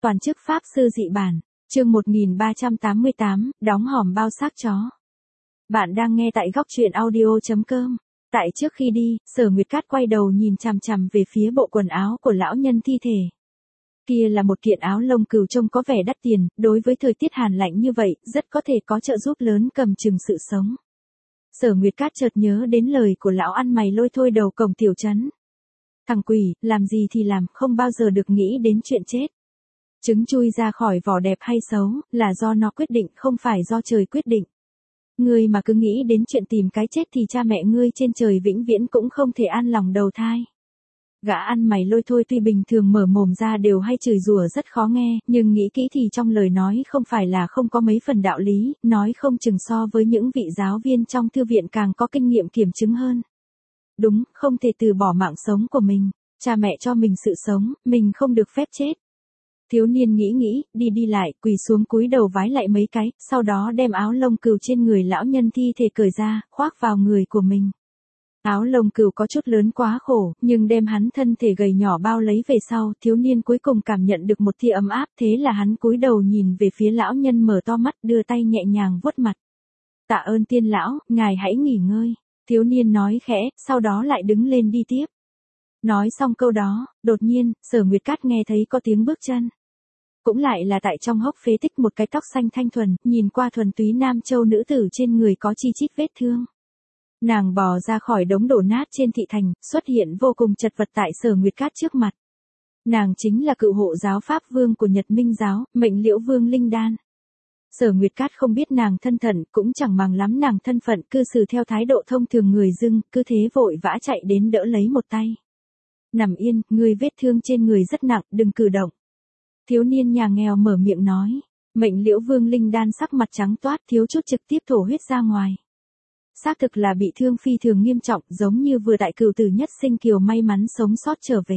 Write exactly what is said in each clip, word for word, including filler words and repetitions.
Toàn chức Pháp Sư dị bản, chương một nghìn ba trăm tám mươi tám, đóng hòm bao xác chó. Bạn đang nghe tại góc truyện audio chấm com. Tại trước khi đi, Sở Nguyệt Cát quay đầu nhìn chằm chằm về phía bộ quần áo của lão nhân thi thể. Kia là một kiện áo lông cừu trông có vẻ đắt tiền, đối với thời tiết hàn lạnh như vậy, rất có thể có trợ giúp lớn cầm chừng sự sống. Sở Nguyệt Cát chợt nhớ đến lời của lão ăn mày lôi thôi đầu cổng tiểu trấn. Thằng quỷ, làm gì thì làm, không bao giờ được nghĩ đến chuyện chết. Trứng chui ra khỏi vỏ đẹp hay xấu, là do nó quyết định, không phải do trời quyết định. Ngươi mà cứ nghĩ đến chuyện tìm cái chết thì cha mẹ ngươi trên trời vĩnh viễn cũng không thể an lòng đầu thai. Gã ăn mày lôi thôi tuy bình thường mở mồm ra đều hay chửi rủa rất khó nghe, nhưng nghĩ kỹ thì trong lời nói không phải là không có mấy phần đạo lý, nói không chừng so với những vị giáo viên trong thư viện càng có kinh nghiệm kiểm chứng hơn. Đúng, không thể từ bỏ mạng sống của mình, cha mẹ cho mình sự sống, mình không được phép chết. Thiếu niên nghĩ nghĩ, đi đi lại, quỳ xuống cúi đầu vái lại mấy cái, sau đó đem áo lông cừu trên người lão nhân thi thể cởi ra, khoác vào người của mình. Áo lông cừu có chút lớn quá khổ, nhưng đem hắn thân thể gầy nhỏ bao lấy về sau, thiếu niên cuối cùng cảm nhận được một tia ấm áp, thế là hắn cúi đầu nhìn về phía lão nhân mở to mắt, đưa tay nhẹ nhàng vuốt mặt. Tạ ơn tiên lão, ngài hãy nghỉ ngơi. Thiếu niên nói khẽ, sau đó lại đứng lên đi tiếp. Nói xong câu đó, đột nhiên, Sở Nguyệt Cát nghe thấy có tiếng bước chân. Cũng lại là tại trong hốc phế tích một cái tóc xanh thanh thuần, nhìn qua thuần túy Nam Châu nữ tử trên người có chi chít vết thương. Nàng bò ra khỏi đống đổ nát trên thị thành, xuất hiện vô cùng chật vật tại Sở Nguyệt Cát trước mặt. Nàng chính là cựu hộ giáo Pháp Vương của Nhật Minh giáo, Mệnh Liễu Vương Linh Đan. Sở Nguyệt Cát không biết nàng thân phận, cũng chẳng màng lắm nàng thân phận, cư xử theo thái độ thông thường người dưng, cứ thế vội vã chạy đến đỡ lấy một tay. Nằm yên, ngươi vết thương trên người rất nặng, đừng cử động. Thiếu niên nhà nghèo mở miệng nói. Mệnh Liễu Vương Linh Đan sắc mặt trắng toát, thiếu chút trực tiếp thổ huyết ra ngoài. Xác thực là bị thương phi thường nghiêm trọng, giống như vừa tại cửu tử nhất sinh kiều may mắn sống sót trở về.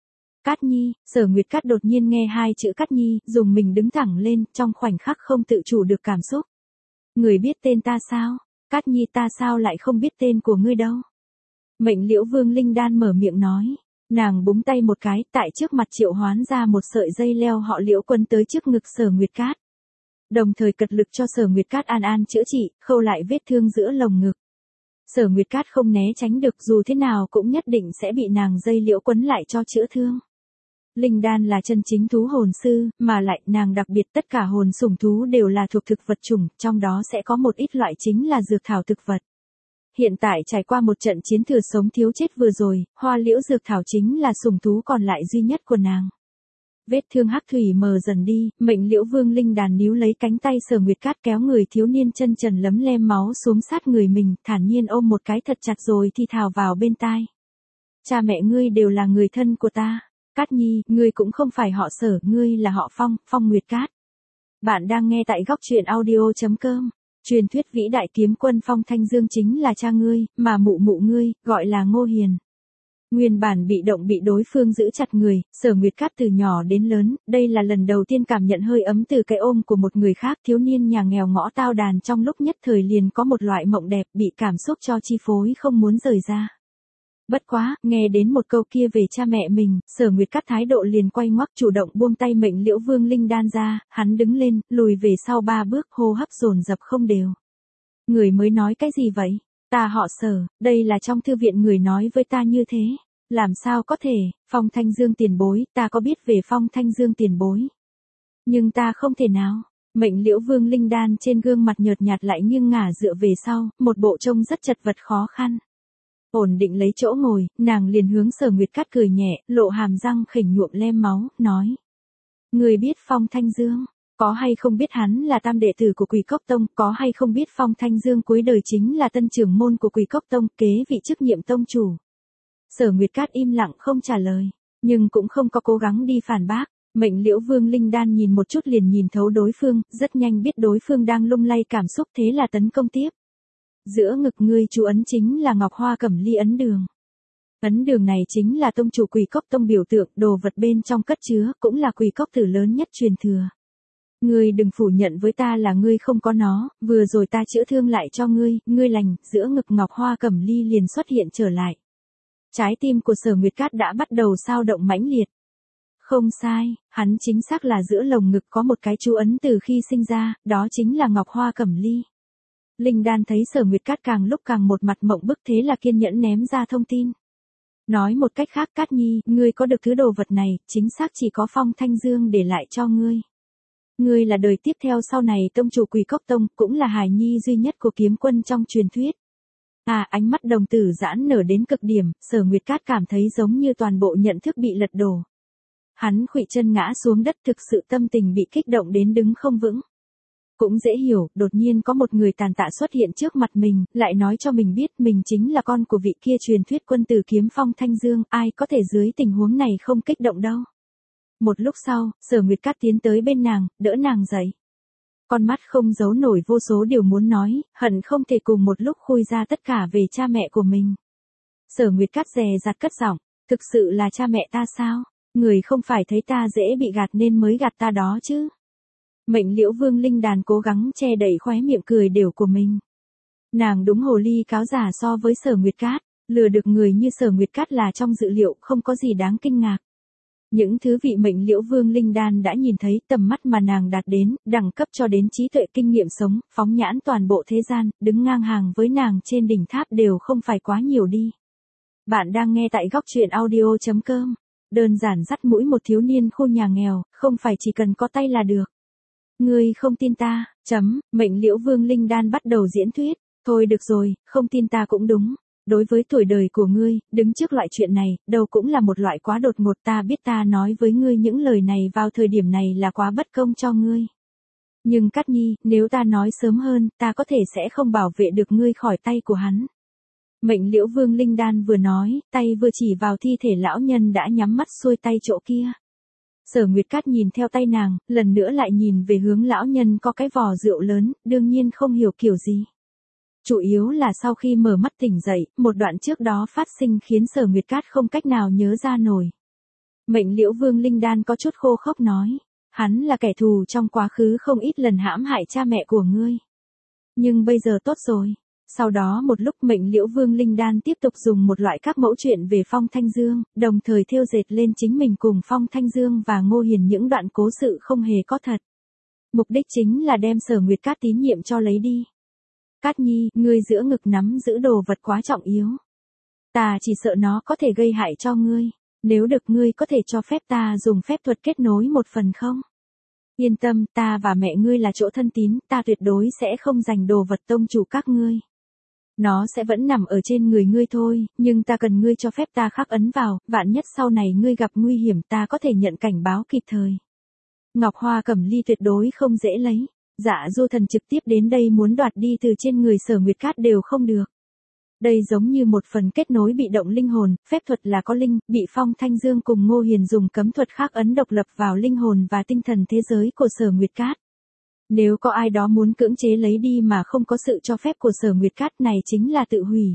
Cát Nhi, Sở Nguyệt Cát đột nhiên nghe hai chữ Cát Nhi, dùng mình đứng thẳng lên, trong khoảnh khắc không tự chủ được cảm xúc. Người biết tên ta sao? Cát Nhi, ta sao lại không biết tên của ngươi đâu? Mệnh Liễu Vương Linh Đan mở miệng nói. Nàng búng tay một cái, tại trước mặt triệu hoán ra một sợi dây leo họ Liễu quấn tới trước ngực Sở Nguyệt Cát. Đồng thời cật lực cho Sở Nguyệt Cát an an chữa trị, khâu lại vết thương giữa lồng ngực. Sở Nguyệt Cát không né tránh được, dù thế nào cũng nhất định sẽ bị nàng dây liễu quấn lại cho chữa thương. Linh Đan là chân chính thú hồn sư, mà lại nàng đặc biệt tất cả hồn sủng thú đều là thuộc thực vật chủng, trong đó sẽ có một ít loại chính là dược thảo thực vật. Hiện tại trải qua một trận chiến thừa sống thiếu chết vừa rồi, hoa liễu dược thảo chính là sủng thú còn lại duy nhất của nàng. Vết thương hắc thủy mờ dần đi, Mệnh Liễu Vương Linh Đàn níu lấy cánh tay Sở Nguyệt Cát kéo người thiếu niên chân trần lấm lem máu xuống sát người mình, thản nhiên ôm một cái thật chặt rồi thì thào vào bên tai. Cha mẹ ngươi đều là người thân của ta. Cát Nhi, ngươi cũng không phải họ Sở, ngươi là họ Phong, Phong Nguyệt Cát. Bạn đang nghe tại góc truyện audio chấm com. Truyền thuyết vĩ đại kiếm quân Phong Thanh Dương chính là cha ngươi, mà mụ mụ ngươi, gọi là Ngô Hiền. Nguyên bản bị động bị đối phương giữ chặt người, Sở Nguyệt Cát từ nhỏ đến lớn, đây là lần đầu tiên cảm nhận hơi ấm từ cái ôm của một người khác. Thiếu niên nhà nghèo ngõ tao đàn trong lúc nhất thời liền có một loại mộng đẹp bị cảm xúc cho chi phối không muốn rời ra. Bất quá, nghe đến một câu kia về cha mẹ mình, Sở Nguyệt Cát thái độ liền quay ngoắc chủ động buông tay Mệnh Liễu Vương Linh Đan ra, hắn đứng lên, lùi về sau ba bước, hô hấp dồn dập không đều. Người mới nói cái gì vậy? Ta họ Sở, đây là trong thư viện người nói với ta như thế. Làm sao có thể, Phong Thanh Dương tiền bối, ta có biết về Phong Thanh Dương tiền bối. Nhưng ta không thể nào. Mệnh Liễu Vương Linh Đan trên gương mặt nhợt nhạt lại nghiêng ngả dựa về sau, một bộ trông rất chật vật khó khăn. Ổn định lấy chỗ ngồi, nàng liền hướng Sở Nguyệt Cát cười nhẹ, lộ hàm răng khỉnh nhuộm lem máu, nói. Người biết Phong Thanh Dương, có hay không biết hắn là tam đệ tử của Quỷ Cốc Tông, có hay không biết Phong Thanh Dương cuối đời chính là tân trưởng môn của Quỷ Cốc Tông, kế vị chức nhiệm tông chủ. Sở Nguyệt Cát im lặng không trả lời, nhưng cũng không có cố gắng đi phản bác. Mệnh Liễu Vương Linh Đan nhìn một chút liền nhìn thấu đối phương, rất nhanh biết đối phương đang lung lay cảm xúc, thế là tấn công tiếp. Giữa ngực ngươi chú ấn chính là Ngọc Hoa Cẩm Ly ấn đường. Ấn đường này chính là tông chủ Quỷ Cốc Tông biểu tượng, đồ vật bên trong cất chứa, cũng là Quỷ Cốc tử lớn nhất truyền thừa. Ngươi đừng phủ nhận với ta là ngươi không có nó, vừa rồi ta chữa thương lại cho ngươi, ngươi lành, giữa ngực Ngọc Hoa Cẩm Ly liền xuất hiện trở lại. Trái tim của Sở Nguyệt Cát đã bắt đầu xao động mãnh liệt. Không sai, hắn chính xác là giữa lồng ngực có một cái chú ấn từ khi sinh ra, đó chính là Ngọc Hoa Cẩm Ly. Linh Đan thấy Sở Nguyệt Cát càng lúc càng một mặt mộng bức, thế là kiên nhẫn ném ra thông tin. Nói một cách khác, Cát Nhi, ngươi có được thứ đồ vật này, chính xác chỉ có Phong Thanh Dương để lại cho ngươi. Ngươi là đời tiếp theo sau này tông chủ Quỷ Cốc Tông, cũng là hài nhi duy nhất của kiếm quân trong truyền thuyết. À, ánh mắt đồng tử giãn nở đến cực điểm, Sở Nguyệt Cát cảm thấy giống như toàn bộ nhận thức bị lật đổ. Hắn khuỵu chân ngã xuống đất, thực sự tâm tình bị kích động đến đứng không vững. Cũng dễ hiểu, đột nhiên có một người tàn tạ xuất hiện trước mặt mình, lại nói cho mình biết mình chính là con của vị kia truyền thuyết quân tử kiếm Phong Thanh Dương, ai có thể dưới tình huống này không kích động đâu. Một lúc sau, Sở Nguyệt Cát tiến tới bên nàng, đỡ nàng dậy. Con mắt không giấu nổi vô số điều muốn nói, hận không thể cùng một lúc khui ra tất cả về cha mẹ của mình. Sở Nguyệt Cát dè dặt cất giọng, thực sự là cha mẹ ta sao? Người không phải thấy ta dễ bị gạt nên mới gạt ta đó chứ? Mệnh Liễu Vương Linh Đàn cố gắng che đậy khóe miệng cười đều của mình. Nàng đúng hồ ly cáo giả so với Sở Nguyệt Cát, lừa được người như Sở Nguyệt Cát là trong dự liệu, không có gì đáng kinh ngạc. Những thứ vị Mệnh Liễu Vương Linh Đan đã nhìn thấy, tầm mắt mà nàng đạt đến, đẳng cấp cho đến trí tuệ kinh nghiệm sống, phóng nhãn toàn bộ thế gian, đứng ngang hàng với nàng trên đỉnh tháp đều không phải quá nhiều đi. Bạn đang nghe tại góc truyện audio chấm com. Đơn giản dắt mũi một thiếu niên khu nhà nghèo, không phải chỉ cần có tay là được. Ngươi không tin ta, chấm, Mệnh Liễu Vương Linh Đan bắt đầu diễn thuyết. Thôi được rồi, không tin ta cũng đúng. Đối với tuổi đời của ngươi, đứng trước loại chuyện này, đâu cũng là một loại quá đột ngột, ta biết ta nói với ngươi những lời này vào thời điểm này là quá bất công cho ngươi. Nhưng Cát Nhi, nếu ta nói sớm hơn, ta có thể sẽ không bảo vệ được ngươi khỏi tay của hắn. Mệnh Liễu Vương Linh Đan vừa nói, tay vừa chỉ vào thi thể lão nhân đã nhắm mắt xuôi tay chỗ kia. Sở Nguyệt Cát nhìn theo tay nàng, lần nữa lại nhìn về hướng lão nhân có cái vò rượu lớn, đương nhiên không hiểu kiểu gì. Chủ yếu là sau khi mở mắt tỉnh dậy, một đoạn trước đó phát sinh khiến Sở Nguyệt Cát không cách nào nhớ ra nổi. Mệnh Liễu Vương Linh Đan có chút khô khốc nói, hắn là kẻ thù trong quá khứ không ít lần hãm hại cha mẹ của ngươi. Nhưng bây giờ tốt rồi. Sau đó một lúc Mệnh Liễu Vương Linh Đan tiếp tục dùng một loại các mẫu chuyện về Phong Thanh Dương, đồng thời thêu dệt lên chính mình cùng Phong Thanh Dương và Ngô Hiền những đoạn cố sự không hề có thật. Mục đích chính là đem Sở Nguyệt Cát tín nhiệm cho lấy đi. Cát Nhi, ngươi giữa ngực nắm giữ đồ vật quá trọng yếu. Ta chỉ sợ nó có thể gây hại cho ngươi. Nếu được ngươi có thể cho phép ta dùng phép thuật kết nối một phần không? Yên tâm, ta và mẹ ngươi là chỗ thân tín, ta tuyệt đối sẽ không giành đồ vật tông chủ các ngươi. Nó sẽ vẫn nằm ở trên người ngươi thôi, nhưng ta cần ngươi cho phép ta khắc ấn vào, vạn nhất sau này ngươi gặp nguy hiểm ta có thể nhận cảnh báo kịp thời. Ngọc Hoa Cẩm Ly tuyệt đối không dễ lấy. Dạ Du Thần trực tiếp đến đây muốn đoạt đi từ trên người Sở Nguyệt Cát đều không được. Đây giống như một phần kết nối bị động linh hồn, phép thuật là có linh, bị Phong Thanh Dương cùng Ngô Hiền dùng cấm thuật khắc ấn độc lập vào linh hồn và tinh thần thế giới của Sở Nguyệt Cát. Nếu có ai đó muốn cưỡng chế lấy đi mà không có sự cho phép của Sở Nguyệt Cát này chính là tự hủy.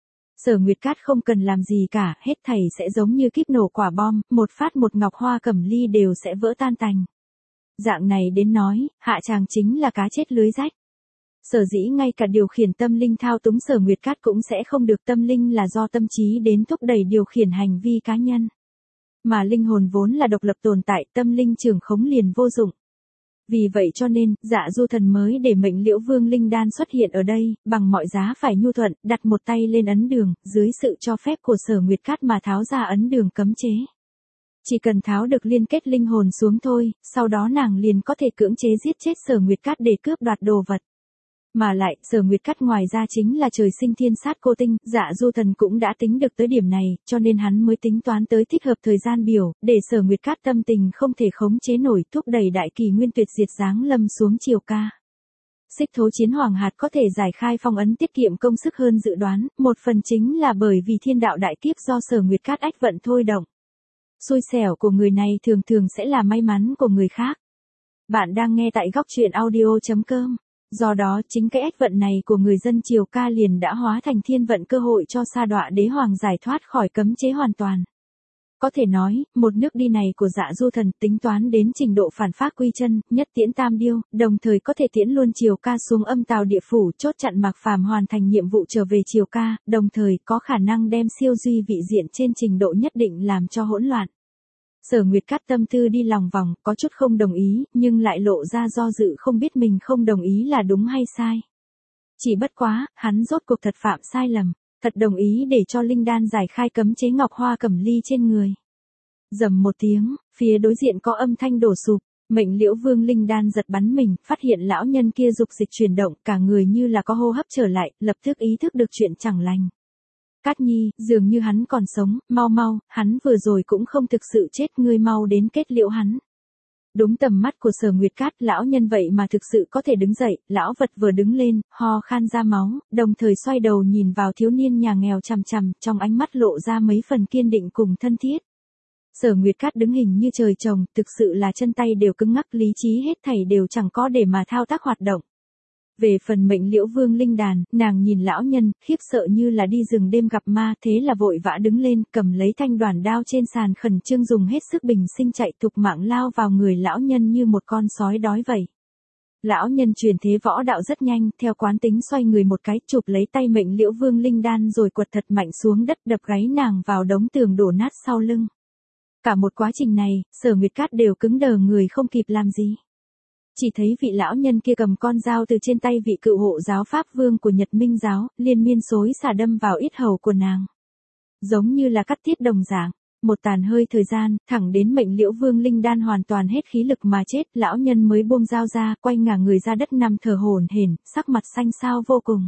Sở Nguyệt Cát không cần làm gì cả, hết thảy sẽ giống như kíp nổ quả bom, một phát một Ngọc Hoa Cẩm Ly đều sẽ vỡ tan tành. Dạng này đến nói, hạ tràng chính là cá chết lưới rách. Sở dĩ ngay cả điều khiển tâm linh thao túng Sở Nguyệt Cát cũng sẽ không được, tâm linh là do tâm trí đến thúc đẩy điều khiển hành vi cá nhân. Mà linh hồn vốn là độc lập tồn tại, tâm linh trường khống liền vô dụng. Vì vậy cho nên, Dạ Du Thần mới để Mệnh Liễu Vương Linh Đan xuất hiện ở đây, bằng mọi giá phải nhu thuận, đặt một tay lên ấn đường, dưới sự cho phép của Sở Nguyệt Cát mà tháo ra ấn đường cấm chế. Chỉ cần tháo được liên kết linh hồn xuống thôi, sau đó nàng liền có thể cưỡng chế giết chết Sở Nguyệt Cát để cướp đoạt đồ vật. Mà lại, Sở Nguyệt Cát ngoài ra chính là trời sinh thiên sát cô tinh, Dạ Du Thần cũng đã tính được tới điểm này, cho nên hắn mới tính toán tới thích hợp thời gian biểu, để Sở Nguyệt Cát tâm tình không thể khống chế nổi, thúc đẩy đại kỳ nguyên tuyệt diệt giáng lâm xuống chiều ca. Xích thố chiến hoàng hạt có thể giải khai phong ấn tiết kiệm công sức hơn dự đoán, một phần chính là bởi vì thiên đạo đại kiếp do Sở Nguyệt Cát ách vận thôi động. Xui xẻo của người này thường thường sẽ là may mắn của người khác. Bạn đang nghe tại góc truyện audio chấm com. Do đó chính cái ách vận này của người dân triều ca liền đã hóa thành thiên vận cơ hội cho sa đọa đế hoàng giải thoát khỏi cấm chế hoàn toàn. Có thể nói, một nước đi này của Dạ Du Thần tính toán đến trình độ phản phác quy chân, nhất tiễn tam điêu, đồng thời có thể tiễn luôn triều ca xuống âm tào địa phủ, chốt chặn Mạc Phàm hoàn thành nhiệm vụ trở về triều ca, đồng thời có khả năng đem siêu duy vị diện trên trình độ nhất định làm cho hỗn loạn. Sở Nguyệt Cát tâm tư đi lòng vòng, có chút không đồng ý, nhưng lại lộ ra do dự không biết mình không đồng ý là đúng hay sai. Chỉ bất quá, hắn rốt cuộc thật phạm sai lầm, thật đồng ý để cho linh đan giải khai cấm chế ngọc hoa cẩm ly trên người. Rầm một tiếng, phía đối diện có âm thanh đổ sụp, Mệnh Liễu Vương linh đan giật bắn mình, phát hiện lão nhân kia dục dịch chuyển động, cả người như là có hô hấp trở lại, lập tức ý thức được chuyện chẳng lành. Cát Nhi, dường như hắn còn sống, mau mau, hắn vừa rồi cũng không thực sự chết, ngươi mau đến kết liễu hắn. Đúng tầm mắt của Sở Nguyệt Cát, lão nhân vậy mà thực sự có thể đứng dậy, lão vật vừa đứng lên, ho khan ra máu, đồng thời xoay đầu nhìn vào thiếu niên nhà nghèo chằm chằm, trong ánh mắt lộ ra mấy phần kiên định cùng thân thiết. Sở Nguyệt Cát đứng hình như trời trồng, thực sự là chân tay đều cứng ngắc, lý trí hết thảy đều chẳng có để mà thao tác hoạt động. Về phần Mệnh Liễu Vương linh đàn, nàng nhìn lão nhân, khiếp sợ như là đi rừng đêm gặp ma, thế là vội vã đứng lên, cầm lấy thanh đoản đao trên sàn, khẩn trương dùng hết sức bình sinh chạy thục mạng lao vào người lão nhân như một con sói đói vậy. Lão nhân truyền thế võ đạo rất nhanh, theo quán tính xoay người một cái, chụp lấy tay Mệnh Liễu Vương linh đan rồi quật thật mạnh xuống đất, đập gáy nàng vào đống tường đổ nát sau lưng. Cả một quá trình này, Sở Nguyệt Cát đều cứng đờ người không kịp làm gì. Chỉ thấy vị lão nhân kia cầm con dao từ trên tay vị cựu hộ giáo Pháp Vương của Nhật Minh giáo, liên miên xối xả đâm vào yết hầu của nàng. Giống như là cắt tiết đồng dạng, một tàn hơi thời gian, thẳng đến Mệnh Liễu Vương linh đan hoàn toàn hết khí lực mà chết, lão nhân mới buông dao ra, quay ngả người ra đất nằm thở hổn hển, sắc mặt xanh xao vô cùng.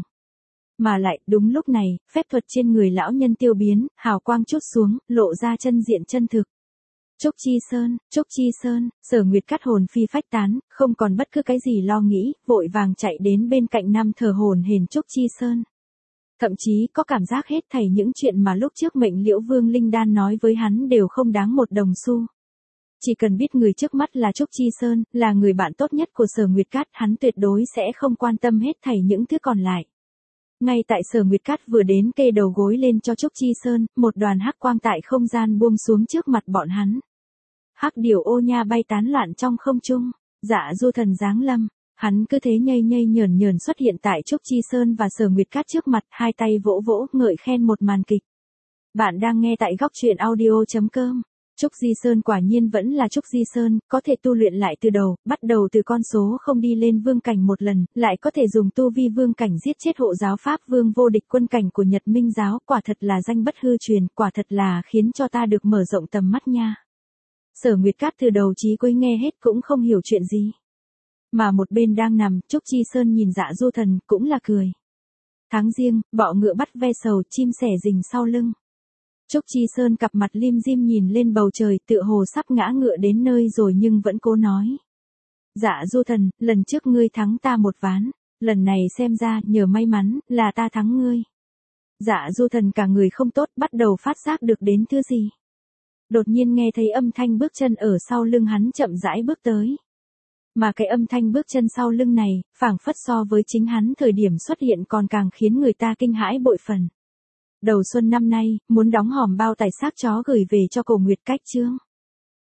Mà lại, đúng lúc này, phép thuật trên người lão nhân tiêu biến, hào quang chút xuống, lộ ra chân diện chân thực. Trúc Chi Sơn, Trúc Chi Sơn, Sở Nguyệt Cát hồn phi phách tán, không còn bất cứ cái gì lo nghĩ, vội vàng chạy đến bên cạnh năm thờ hồn hển Trúc Chi Sơn. Thậm chí có cảm giác hết thảy những chuyện mà lúc trước Mệnh Liễu Vương linh đan nói với hắn đều không đáng một đồng xu. Chỉ cần biết người trước mắt là Trúc Chi Sơn, là người bạn tốt nhất của Sở Nguyệt Cát, hắn tuyệt đối sẽ không quan tâm hết thảy những thứ còn lại. Ngay tại Sở Nguyệt Cát vừa đến kê đầu gối lên cho Trúc Chi Sơn, một đoàn hắc quang tại không gian buông xuống trước mặt bọn hắn. Hắc điểu ô nha bay tán loạn trong không trung, Dạ Du Thần giáng lâm, hắn cứ thế nhây nhây nhởn nhởn xuất hiện tại Trúc Chi Sơn và Sở Nguyệt Cát trước mặt, hai tay vỗ vỗ, ngợi khen một màn kịch. Bạn đang nghe tại góc truyện audio chấm com. Trúc Di Sơn quả nhiên vẫn là Trúc Di Sơn, có thể tu luyện lại từ đầu, bắt đầu từ con số không đi lên vương cảnh một lần, lại có thể dùng tu vi vương cảnh giết chết hộ giáo Pháp Vương vô địch quân cảnh của Nhật Minh giáo, quả thật là danh bất hư truyền, quả thật là khiến cho ta được mở rộng tầm mắt nha. Sở Nguyệt Cát từ đầu chí cuối nghe hết cũng không hiểu chuyện gì. Mà một bên đang nằm, Trúc Chi Sơn nhìn Dạ Du Thần, cũng là cười. Tháng riêng, bọ ngựa bắt ve sầu, chim sẻ rình sau lưng. Trúc Chi Sơn cặp mặt lim dim nhìn lên bầu trời, tựa hồ sắp ngã ngựa đến nơi rồi nhưng vẫn cố nói. Dạ Du Thần, lần trước ngươi thắng ta một ván, lần này xem ra, nhờ may mắn, là ta thắng ngươi. Dạ Du Thần cả người không tốt, bắt đầu phát giác được đến thứ gì. Đột nhiên nghe thấy âm thanh bước chân ở sau lưng hắn chậm rãi bước tới. Mà cái âm thanh bước chân sau lưng này, phảng phất so với chính hắn thời điểm xuất hiện còn càng khiến người ta kinh hãi bội phần. Đầu xuân năm nay, muốn đóng hòm bao tài xác chó gửi về cho Cổ Nguyệt Cách Trương.